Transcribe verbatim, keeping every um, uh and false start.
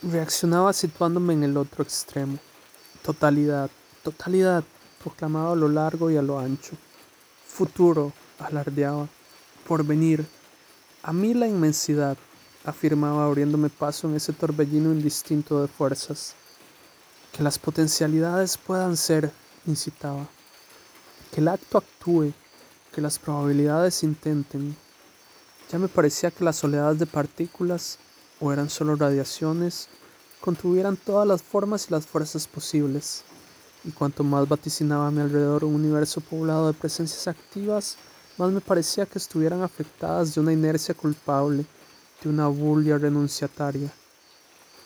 Reaccionaba situándome en el otro extremo. Totalidad, totalidad, proclamaba a lo largo y a lo ancho. Futuro, alardeaba. Porvenir. A mí la inmensidad, afirmaba abriéndome paso en ese torbellino indistinto de fuerzas. Que las potencialidades puedan ser, incitaba. Que el acto actúe, que las probabilidades intenten. Ya me parecía que las oleadas de partículas, o eran solo radiaciones, contuvieran todas las formas y las fuerzas posibles, y cuanto más vaticinaba a mi alrededor un universo poblado de presencias activas, más me parecía que estuvieran afectadas de una inercia culpable, de una bulia renunciataria.